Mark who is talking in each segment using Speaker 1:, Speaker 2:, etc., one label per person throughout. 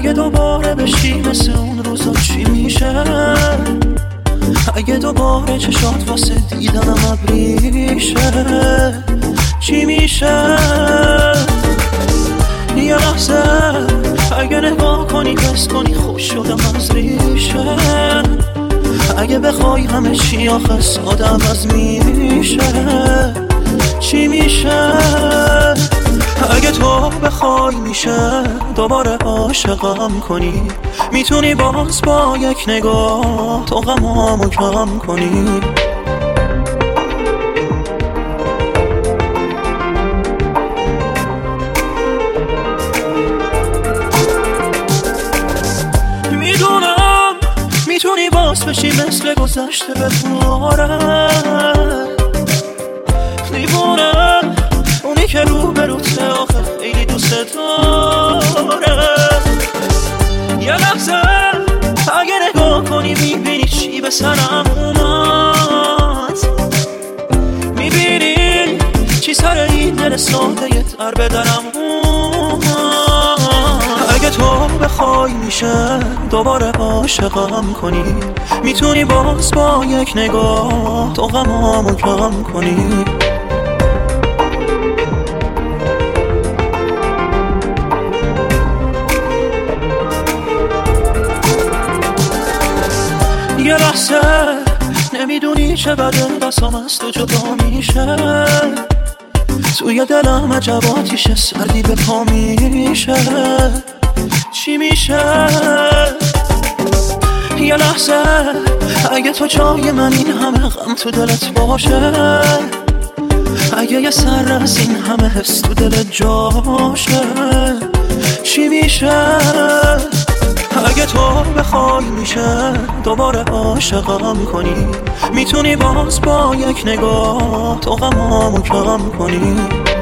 Speaker 1: اگه دوباره بشی مثل اون روزا چی میشه؟ اگه دوباره چشات واسه دیدنم ابریشه چی میشه؟ یه لحظه اگه نگاه کنی حس کنی خوش شدم از ریشه. اگه بخوای همه چی آخه ساده عوض میشه چی میشه؟ اگه تو بخوای میشه دوباره عاشقم کنی، میتونی باز با یک نگاه تو غمامو کم کنی. میدونم میتونی باز بشی مثل گذشته بفاره دیوونه اونی که رو بروته آخه خیلی دوست داره. یه لحظه اگه نگاه کنی میبینی چی به سرم اومد، میبینی چی سر این دل ساده یه تر به درم اومد. اگه تو بخوای میشه دوباره عاشقم کنی، میتونی باز با یک نگاه تو غمامو کم کنی. یه لحظه نمیدونی چه بده بسام از تو جدا میشه، توی دلم عجباتیشه سردی به پا میشه چی میشه؟ یه لحظه اگه تو جای من این همه غم تو دلت باشه، اگه یه سر از این همه حس تو دلت جاشه چی میشه؟ اگه تو بخوای میشه دوباره عاشقم کنی، میتونی باز با یک نگاه تو غمامو کم کنی.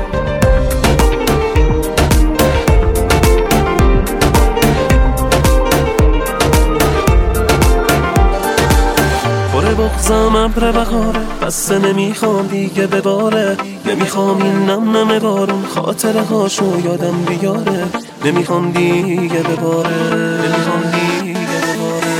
Speaker 2: پر بغضم ابر بهاره بسته نمیخوام دیگه بباره، نمیخوام این نم نم بارون خاطره هاشو یادم بیاره، نمیخوام دیگه بباره، نمیخوام دیگه بباره.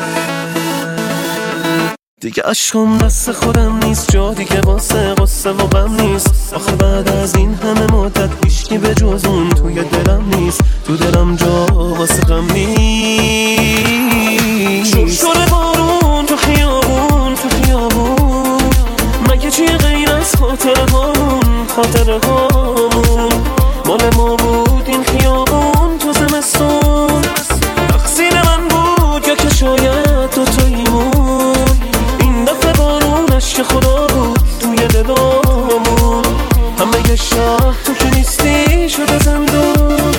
Speaker 2: دیگه عشقم دست خودم نیست، جا دیگه واسه قصه و غم نیست. آخه بعد از این همه مدت هیچکی به جز اون توی دلم نیست، تو دلم جا واسه غم نیست. شده بارون تو خیابون تو خیابون، مگه چی غیر از خاطره هامون، خاطره هامون مال ما بود این خیابون تو زمستون. تقصیر من بود یا که شاید تو تویمون، این دفعه بارونش که خدا بود توی دلامون. همه یه شهر تو که نیستی شده زندون.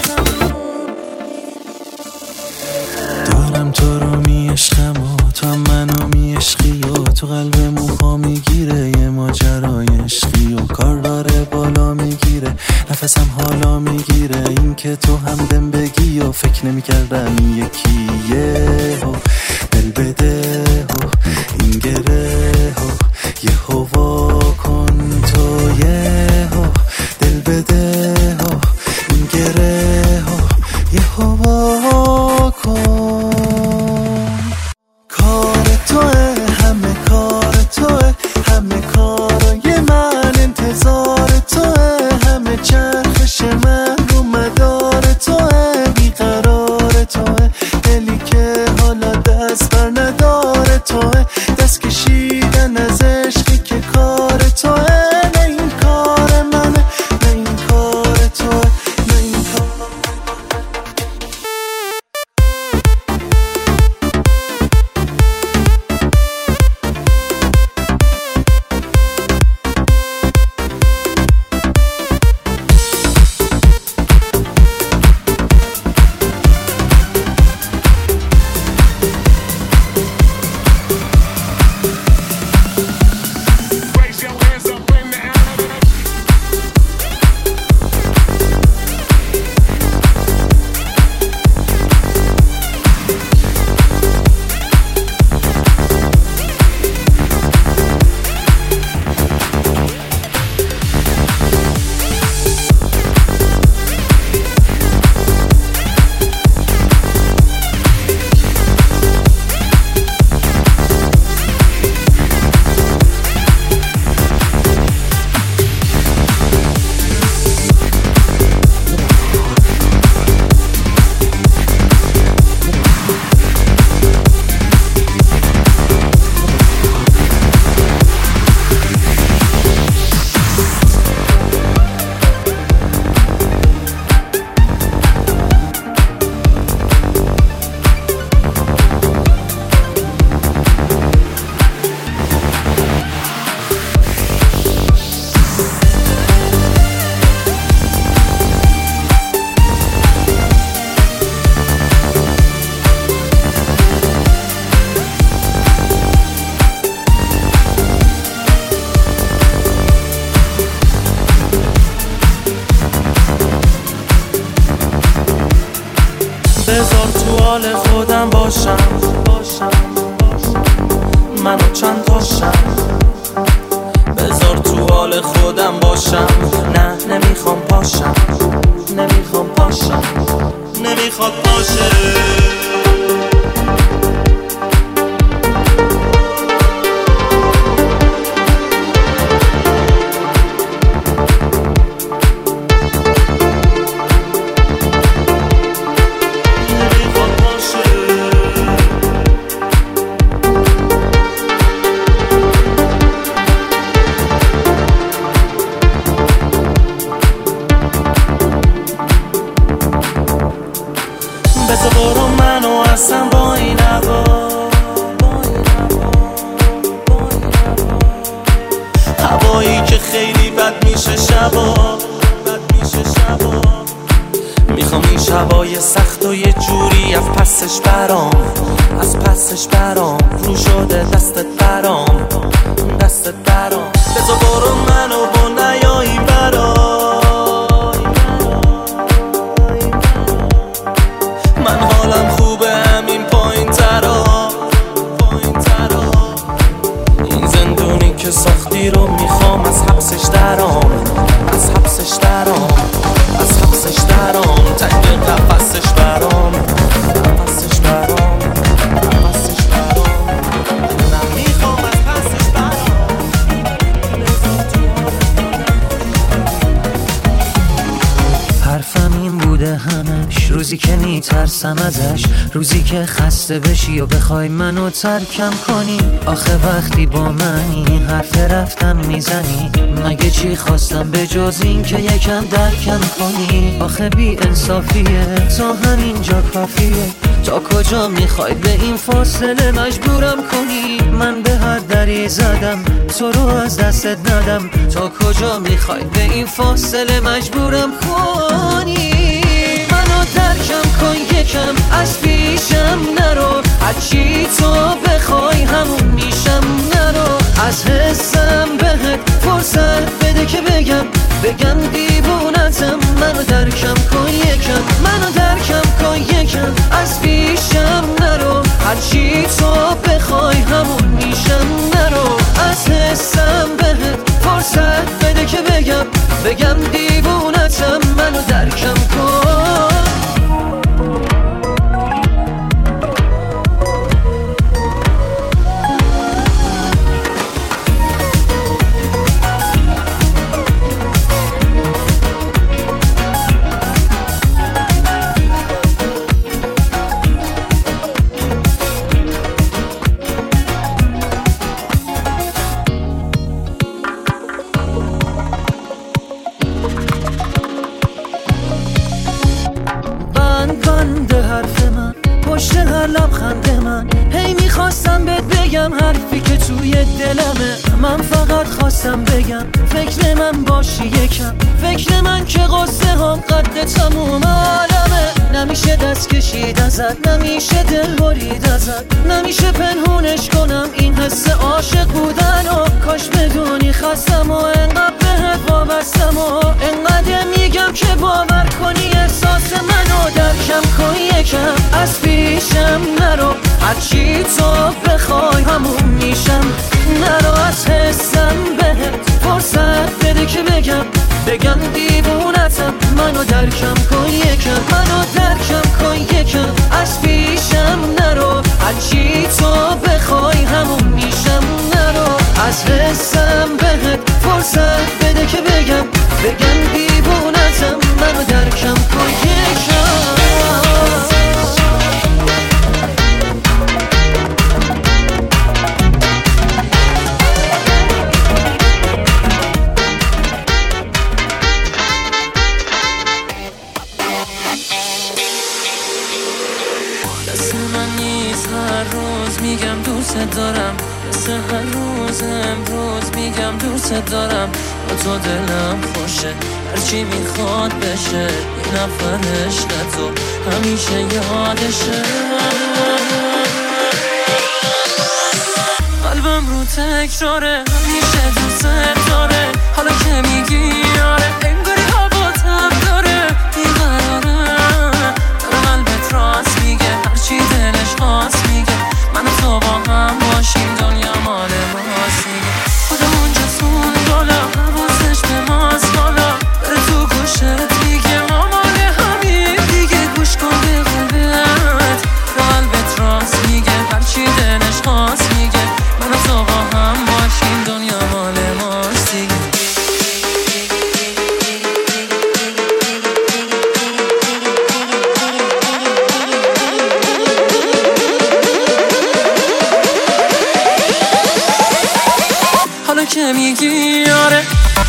Speaker 3: دارم تو رو میعشقم و تو هم منو میعشقی و تو قلب موها میگیره یه ماجرای عشقی و کار داره بالا میگیره نفسم حالا میگیره. این که تو هم دم بگی و فکر نمیکردم این یکیه و دل بده و این گره و یه هوا کن تو یه و دل بده و این گره و یه هوا کن. کار توه همه کار توه، همه کارای من انتظار توه، همه چرخش من رو مدار توه، بیقرار توه، دلی که حالا دست بر نداره توه، دست کشیدن از عشقی که کار توه. نه این کار منه نه این کار توه، نه این کار تو حال خودم باشم، منو چند تاشم. بذار تو حال خودم باشم. نه نمیخوام پاشم، نمیخوام پاشم، نمیخواد باشه. بذار برو منو اصلا با این هوا، هوایی که خیلی بد میشه شبا، میخوام این شبای سخت و یه جوری از پسش برام، از پسش برام. رو شده دستت برام، دستت برام. بذار برو منو با نیایی برام. من حالم خوبه همین پایین ترا. این زندونی که ساختی رو میخوام از حبسش درام، از حبسش درام، از حبسش درام. تنگ قفسش برام، قفسش برام، قفسش برام. نمیخوام از پسش برام.
Speaker 1: حرفم این بوده همش، روزی که میترسم ازش، روزی که خسته بشی و بخوای منو ترکم کنی. آخه وقتی با منی حرف رفتم میزنی، مگه چی خواستم به جز این که یکم درکم کنی. آخه بی انصافیه تا همینجا کافیه، تا کجا میخوای به این فاصله مجبورم کنی. من به هر دری زدم تو رو از دستت ندم، تا کجا میخوای به این فاصله مجبورم کنی. منو ترکم کن یکم از پیشم نرو، هرچی تو بخوای همون میشم نرو. از حسم بهت فرصت بده که بگم دیوونتم. منو ترکم کن یکم، منو ترکم کن یکم از پیشم نرو، هرچی تو بخوای همون میشم نرو. از حسم بهت فرصت بده که بگم دیوونتم. منو ترکم کن. بنده حرف من پشت هر لبخند من، هی میخواستم بهت بگم حرفی که توی دلمه. من فقط خواستم بگم فکر من باشی یکم، فکر من که قصه هم قد تموم عالمه. نمیشه دست کشید ازت، نمیشه دل برید ازت، نمیشه پنهونش کنم این حس عاشق بودن. و کاش بدونی خستم و انقدر بهت وابستم و انقدر میگم که باور کنی احساس منو. درکم کن یکم از پیشم نرو، هرچی تو بخوای همون میشم نرو. از حسم بهت فرصت بده که بگم دیوونتم. منو درکم کن یکم، منو درکم کن یکم از پیشم نرو، هرچی تو بخوای همون میشم نرو. از حسم بهت فرصت بده که بگم دیوونتم. منو درکم کن یکم.
Speaker 3: هر روز میگم دوست دارم، مثل هر روز امروز میگم دوست دارم. با تو دلم خوشه هرچی میخواد بشه، یه نفر عشق تو همیشه یادشه. قلبم رو تکراره همیشه دوست داره، حالا که میگی آره انگاری هوا تب داره. این قراره در قلبت راست میگه
Speaker 2: میگی آره.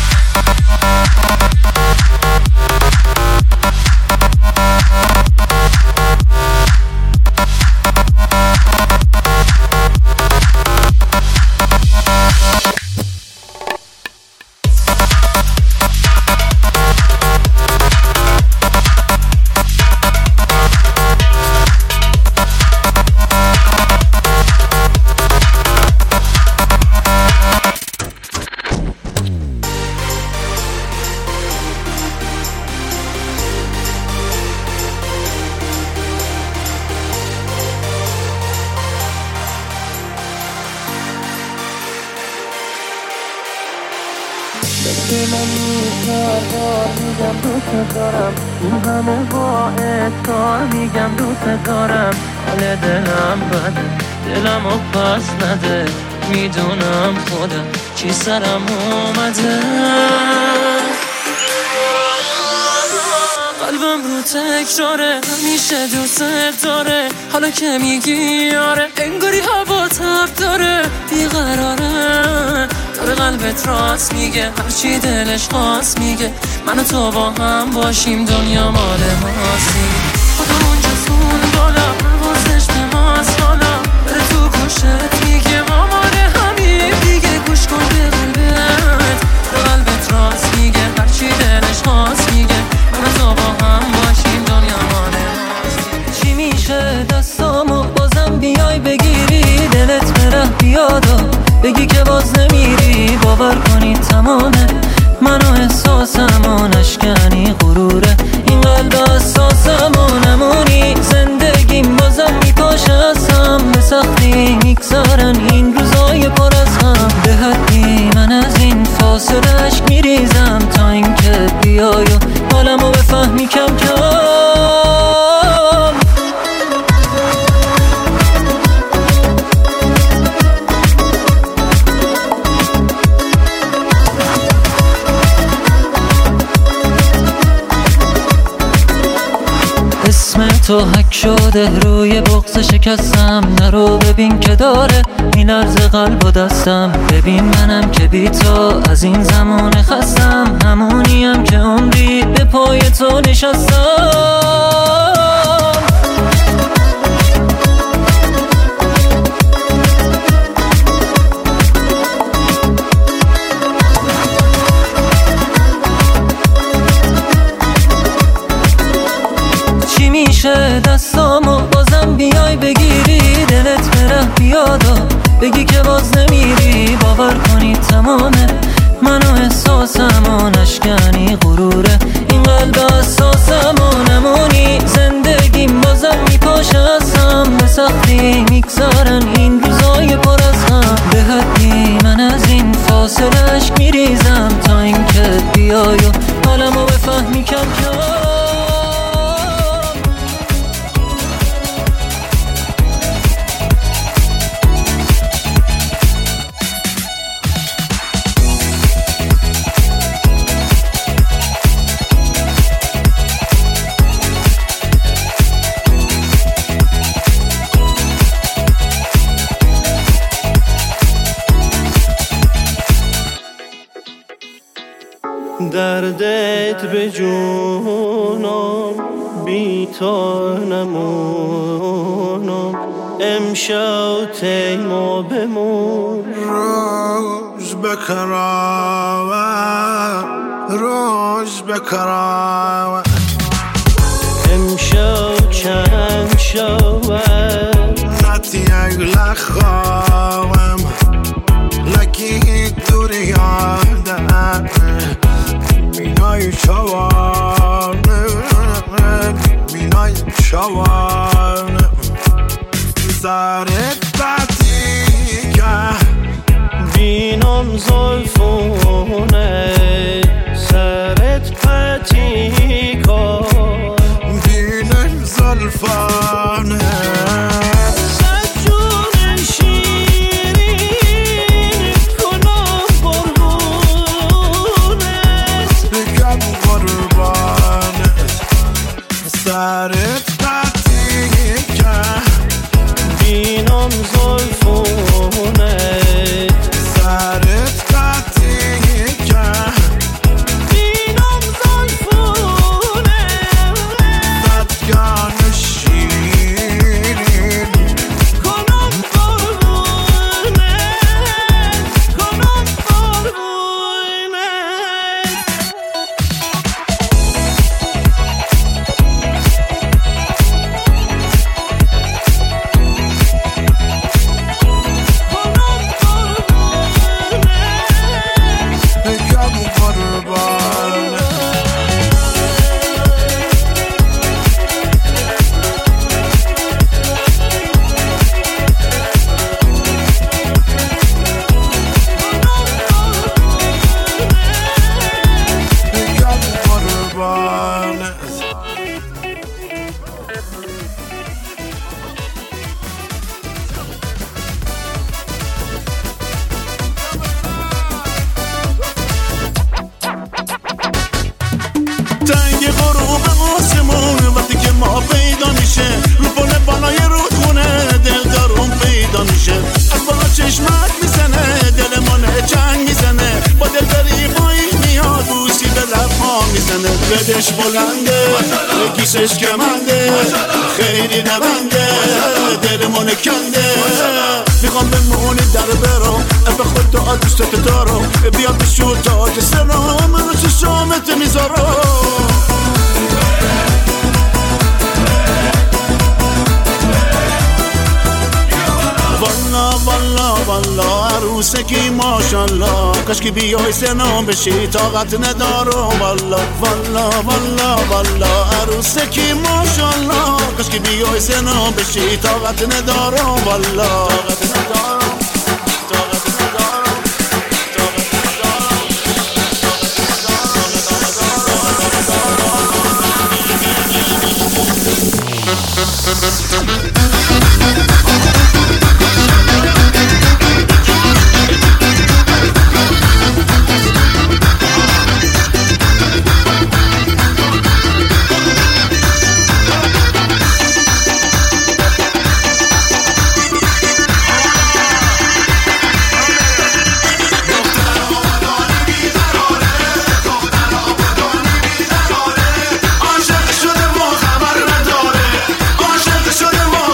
Speaker 4: میگم دوست دارم، این همه با اصرار میگم دوست دارم. حال دلم بده، دلم رو پس نده، میدونم خودم چی سرم اومده. قلبم رو تکراره، همیشه دوست داره. حالا که میگی آره، انگاری هوا تب داره، بیقراره. داره قلبت راست میگه، هرچی دلش خواست میگه. من و تو با هم باشیم دنیا مال ماست. خودمون جسون بالا، حواسش به ماست حالا. بره تو گوشت میگه مامانه همین دیگه. گوش کن به قلبت، داره قلبت راست میگه، هرچی دلش خواست میگه. من و تو با هم باشیم دنیا مال ماست. چی میشه دستامو بازم بیای بگیری، دلت بره بیادا بگی که باز نمیری. باور کنی تمامه من و احساسمو نشکنی غروره. این قلب اساسمو نمونی، زندگیم بازم میپاشه ازم. به سختی میگذارن این روزای پر از غم. به حدی من از این فاصله عشق میریزم، تا اینکه بیای و حالمو بفهمی کم کم. اسم تو حک شده روی بغض شکستم. نرو ببین که داره میلرز قلب و دستم. ببین منم که بی تو از این زمان خستم. همونیم که عمری به پای تو نشستم. چی میشه دستامو بازم بیای بگیری، دلت بره بیادا بگی که باز نمیری. باور کنی تمامه من و احساسمو نشکنی غروره. این قلب اساسمو نمونی، زندگیم بازم میپاشه ازم. به سختی میگذارن این روزای پر از غم. به حدی من از این فاصله عشق میریزم، تا اینکه بیای و حالمو بفهمی کم کم.
Speaker 1: دردت به جونم بی تو نمونم. امشب تیما بمون
Speaker 5: روز بکراوه، روز بکراوه.
Speaker 1: امشب چند شود
Speaker 5: نتی اگل خواهم لکی دوری یادم. بینای شوانه، بینای شوانه. سرت بطی که
Speaker 1: بینم زلفونه. سرت پتی کن
Speaker 5: بینم زلفانه. سرت بطی که
Speaker 1: بینم زلفونه.
Speaker 5: سرت بطی بدش بلنده گیسش کمنده خیلی نبنده دلمون کنده میخوام بمونی در برام به خود دعا دوستت دارم بیا بشو تاج سرام رو چشامت میذارم والا عروسکی ماشالله کاش که بیای سنام بشی طاقت ندارم والا عروسکی ماشالله کاش که بیای سنام بشی طاقت ندارم والا
Speaker 6: عاشق شده ما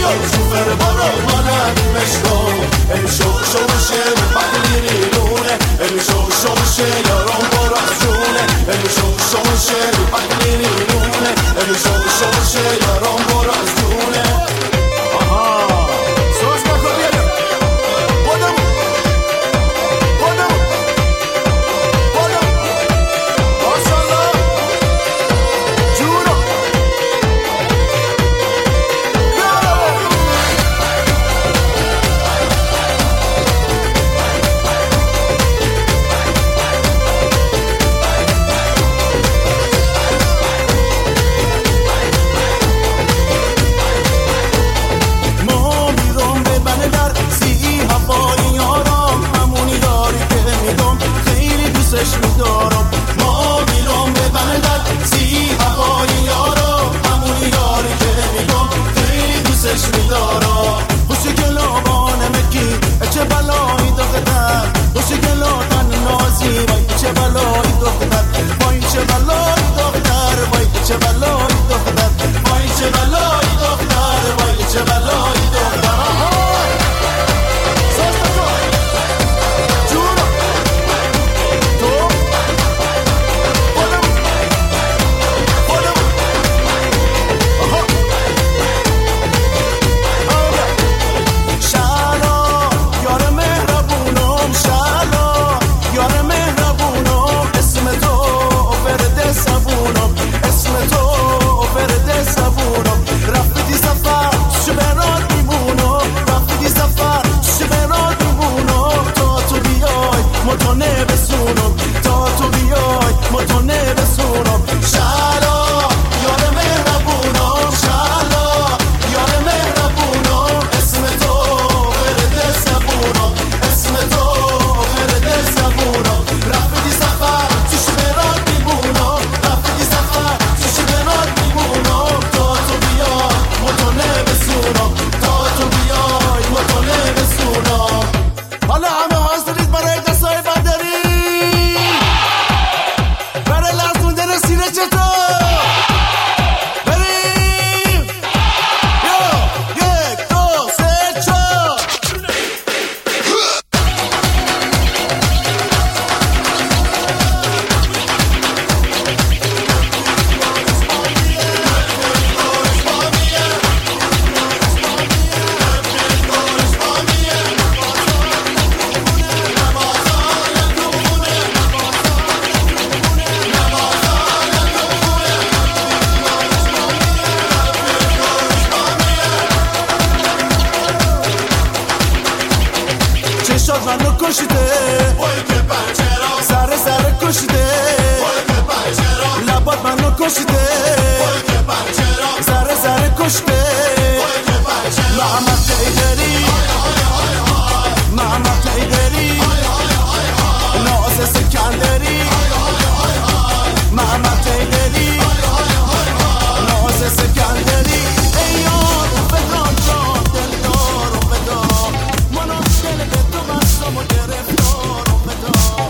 Speaker 5: شوفر بارا مانم مشکو شوق شوشه بقلی ریلونه شوق شوشه یارم برا جونه شوق شوشه بقلی ریلونه شوق شوشه یارم برا جونه سوز بکن بیارم بودم ماشالله جونو میدارم ما میرم به بندر سی هوای یارم همون یاری که میگم خیلی دوستش میدارم خوشی گلابان مکی چه بلایی دختر خوشی گلابان نازی وای چه بلایی دختر وای چه بلایی دختر وای چه بلایی دختر وای چه بلایی دختر وای چه بلایی دختر منو کشیده سر کشیده لبات منو کشیده سر کشیده محمد تیدری محمد تیدری ناز سکندری محمد تیدری ناز سکندری ای یار فدان جان دلدار فدان منو دل به تو مستم و گرفتار فدان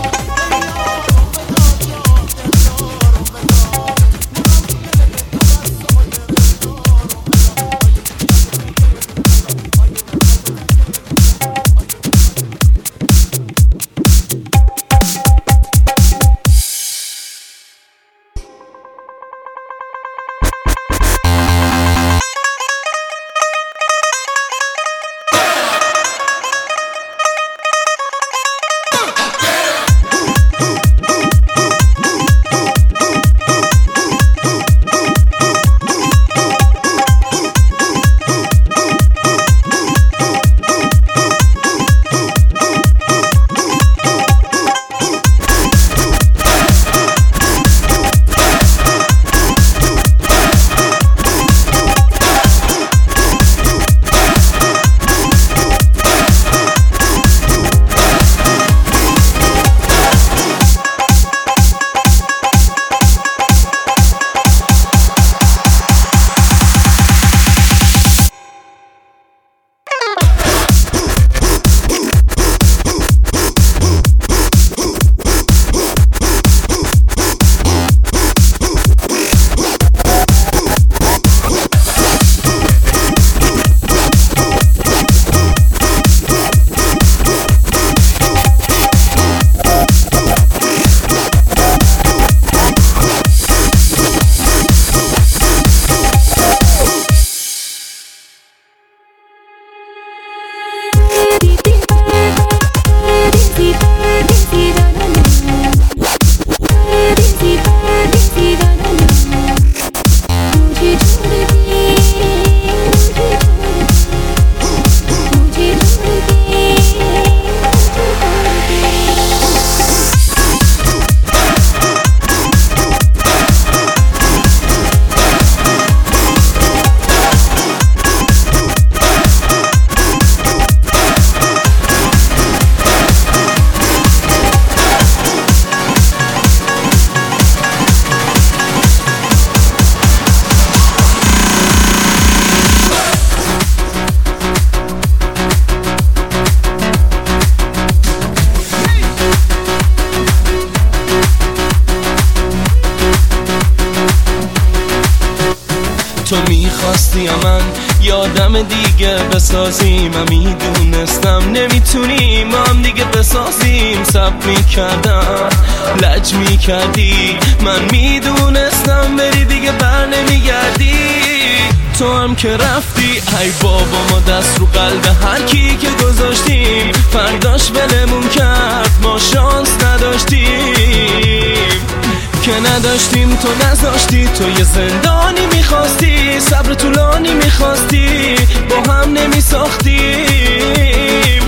Speaker 3: بازی من یادم دیگه بسازیم. من میدونستم نمیتونیم هم دیگه بسازیم. صبر میکردم لج میکردی، من میدونستم بری دیگه بر نمیگردی. تو هم که رفتی ای بابا ما دست رو قلب هر کی که گذاشتیم. فرداش ولمون کرد ما شانس نداشتیم که نداشتیم. تو نذاشتی، تو یه زندانی میخواستی، صبر طولانی میخواستی، با هم نمیساختیم.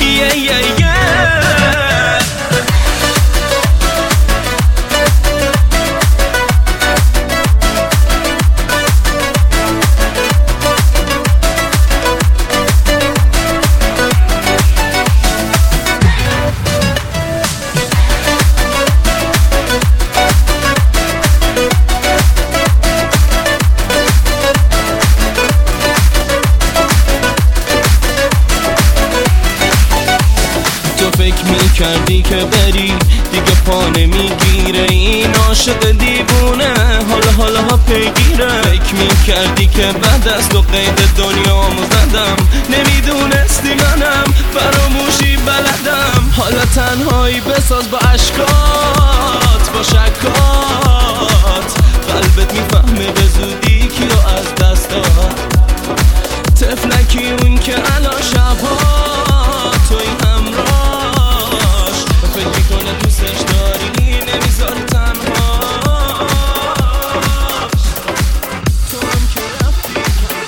Speaker 3: فکر میکردی که بری دیگه پا نمیگیره این عاشق دیوونه، حالا پیگیره. فکر میکردی که بعد از تو قید دنیامو زدم، نمیدونستی منم فراموشی بلدم. حالا تنهایی بساز با عشقات، با شکات، قلبت میفهمه به زودی کیو از دست داد. طفلکی اون که الان شبها توی همراهش فکر میکنه دوستش داری نمیذاری تنهاش. تو هم که رفتی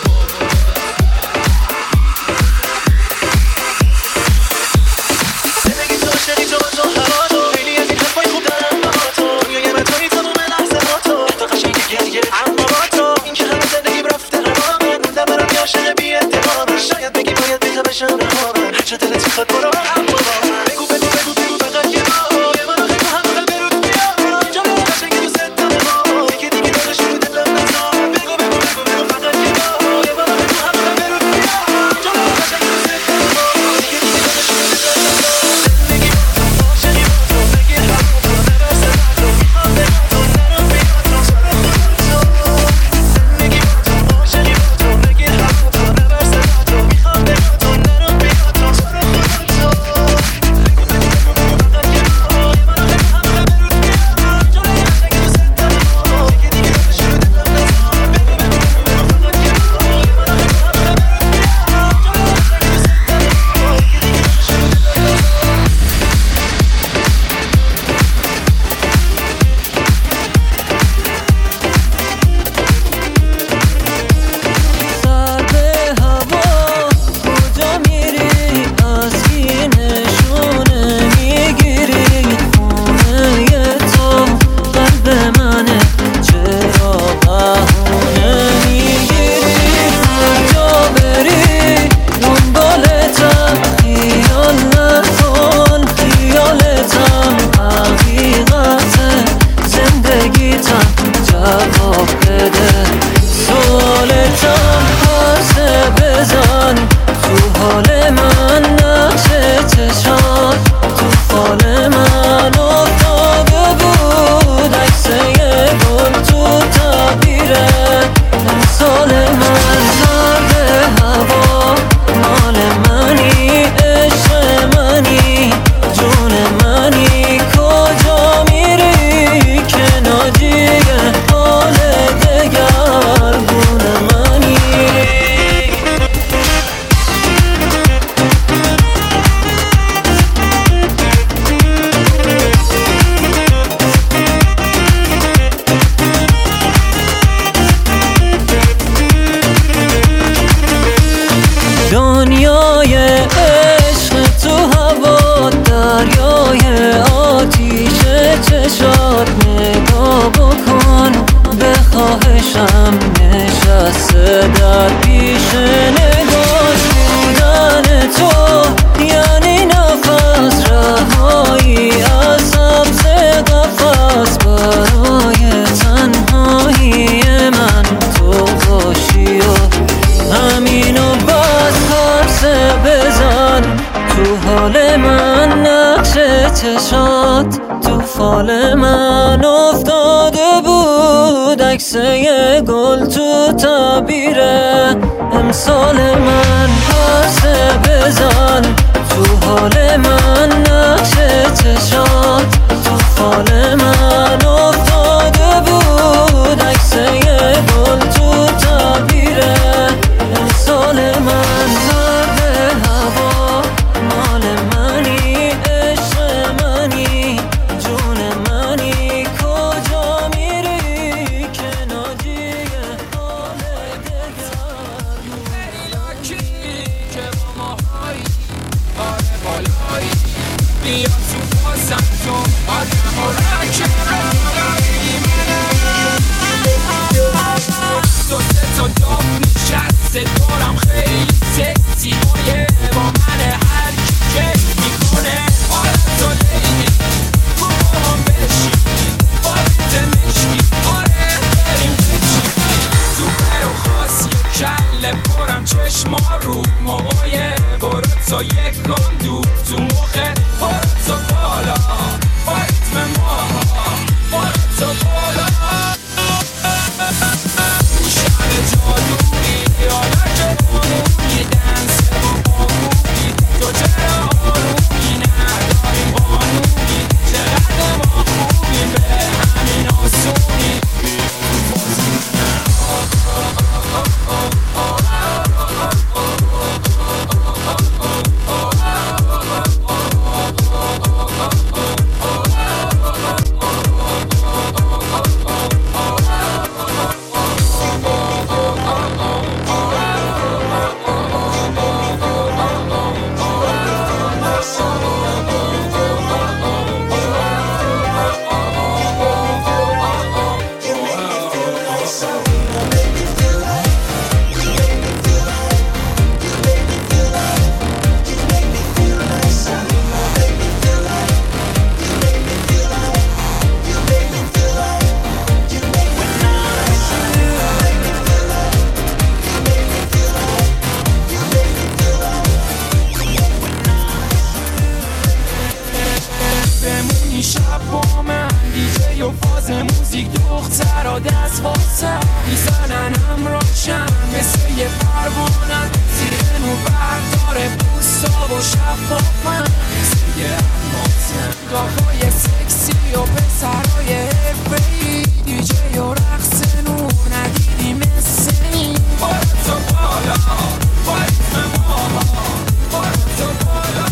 Speaker 1: زندگی تو عاشقی تو هوا تو، خیلی از این حرفای خوب دارم با تو. دنیای من توی تمام لحظه ها تو، حتی قشنگ گریه اما با تو. این که همه زندگیم رفته هوا من موندم برام یه عاشق بی اعتمادم. شاید بگی باید بیتا بشم رهامم، هرچه دلت میخواد برو اما با من. بگو فقط یه بار یه بار آخه تو هم بخل برود بیا جامعه قشنگ دوست دارم یکی دیگه داره شروع دلم نزا. بگو فقط یه بار یه بار آخه تو هم بخل برود بیا جامعه قشنگ دوست دارم یکی دیگه داره شروع دلم نزا. زندگی با تو عاشقی با تو بگیر هم با تو نبر سر تو میخوام بگم تو نرم بیا تو سر تو. زندگی با تو عاشقی با تو بگیر هم با تو نبر سر تو میخوام بگم تو نرم بیا تو سر تو.
Speaker 4: دنیای عشق تو هوا، دریای آتیش چشات. نگاه بکن به خواهشم نشسته در پیش نگاه. بودن تو یعنی نفس، رهایی از سبز قفس. برای تنهایی من تو باشی و همینو بس پرسه بزن. تو حال من نقش چشات، تو فال من افتاده بود. عکسه گل تو تعبیره امسال من پرسه بزن تو حال من نقش چشات تو فال من افتاده بود عکسه گل تو تعبیره امسال من زرد هوا مال منی عشق منی جون منی کجا میری که ناجیه حال دگر
Speaker 6: لاکی که با ما هایی آره بالایی بیا تو بازم تو آدم و رکم دو سه تا دام نشسته دارم خیلی سکسی بایه با من هر کی که میکنه حالت و لیلی تو با هم بشینی با بیت مشکی آره بریم بچینی تو برو خاص یک کله برم چشما رو موقعی برو تا یک گندو تو مخه برو تا بالا با ریتم ماها برو تا بالا شهر جادویی حالا که بامونی دنسه با آمونی تو چرا آرومی نداریم قانونی چقدر ما خوبیم به همین آسونی دخترها دست واسه میزنن همراهشن مثل یه پروانن زیر نور برداره بوسا و شفافن مثل یه الماسن گاهای سکسی و پسرهای حرفه‌ای دیجی و رقص نور ندیدی مثل این باید تو بالا باید به ماها باید تو بالا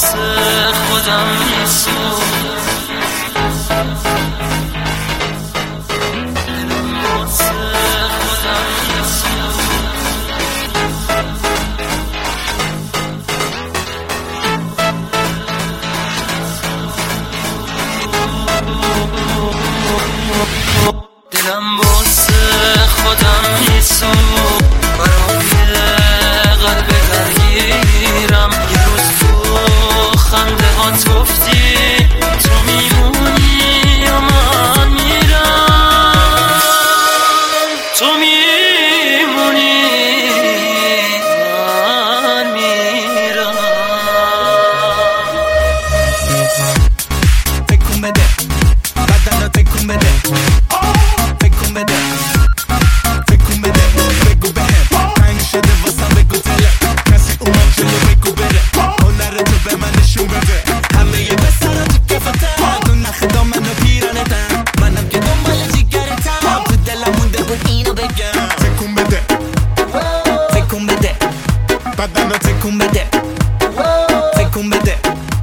Speaker 4: واسه خودم میسوزم دلم واسه خودم میسوزم برای قلب درگیرم یه روز تو خنده هات گفتی تو میمونی یا من میرم تو میمونی من میرم
Speaker 3: تکون بده بدن رو تکون بده تکون بده تکون بده بگو بهم تنگ شده واسم بگو تله کسی اومد جلو بگو بره هنر تو به من نشون بده همه یه بسرا تو کفتم تو نخ دامن و پیرانتم منم که دنبال جیگرتم تو دلم مونده بود اینو بگم تکون بده تکون بده بدن رو تکون بده تکون بده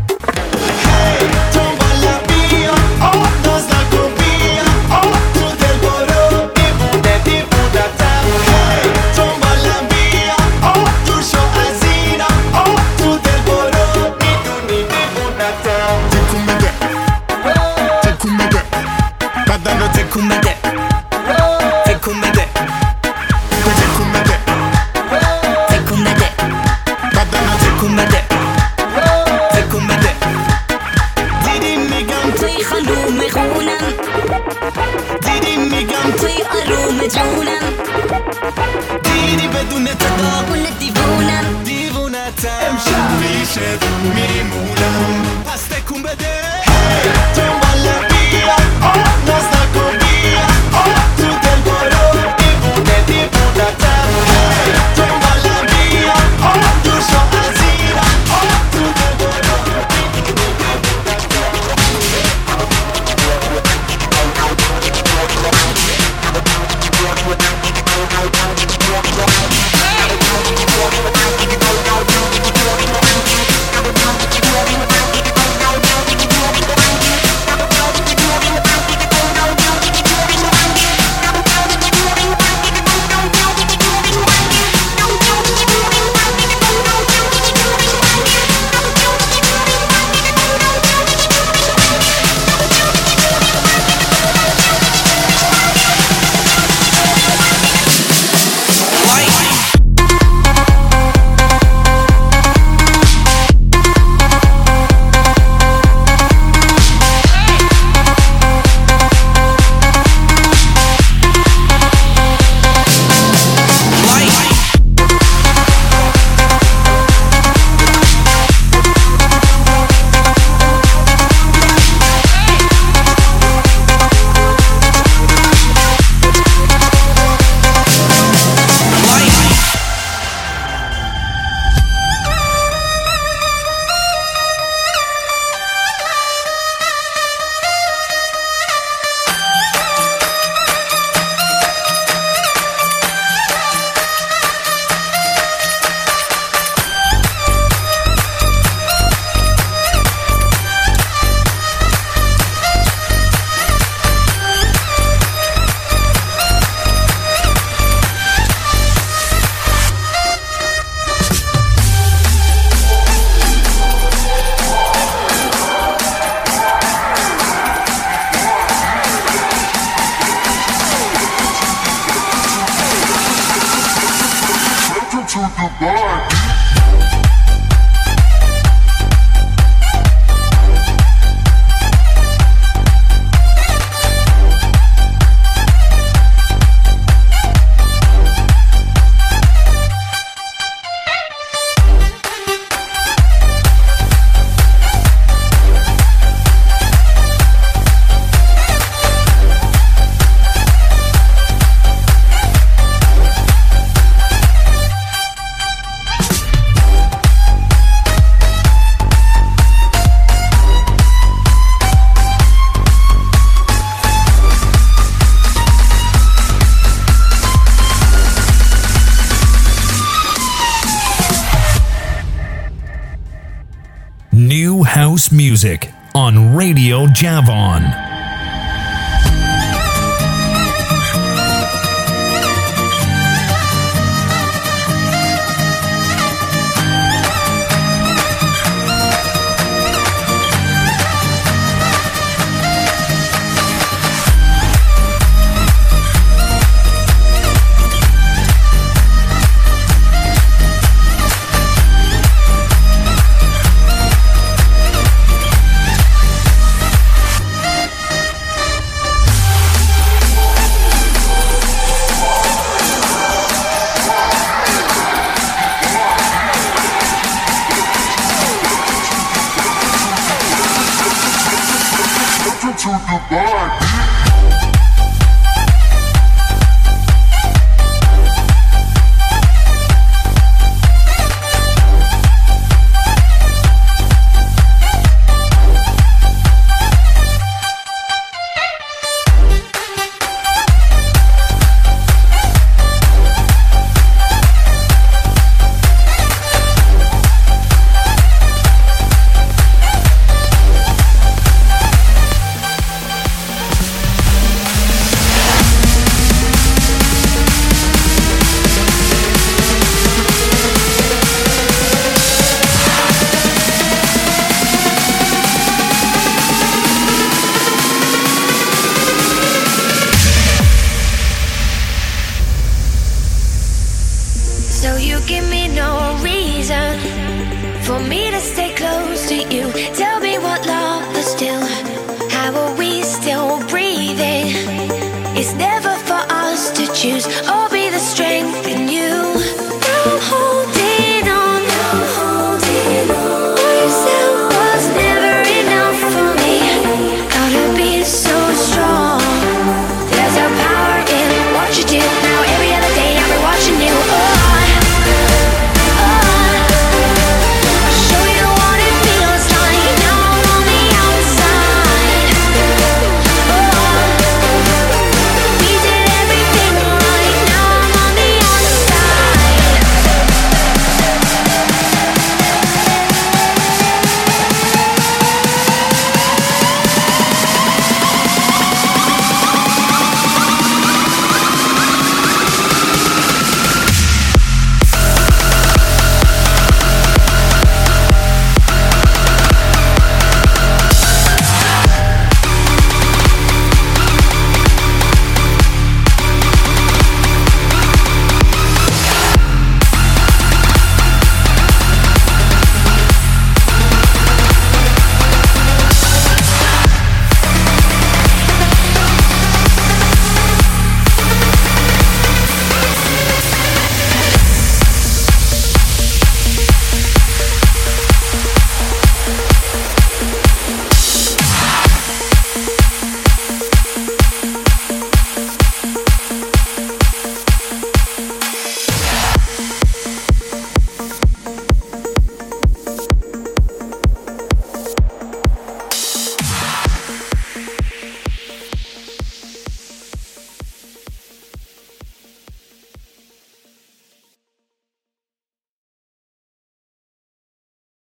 Speaker 3: تکون بده تکون بده تکون بده تکون بده بدن رو تکون بده تکون بده دیدی میگم توی خلوم خونم دیدی میگم توی آروم جونم دیدی بدون تو داغون دیوونم دیوونتم امشب پیشت میمونم پس تکون بده تو والا بیا ناز نکن بیا تو دل برو دیوونه دیوونتم تو والا بیا دور شو از اینم تو دل برو
Speaker 7: new house music on Radio Javon.
Speaker 8: So you give me no reason for me to stay close to you. Tell me what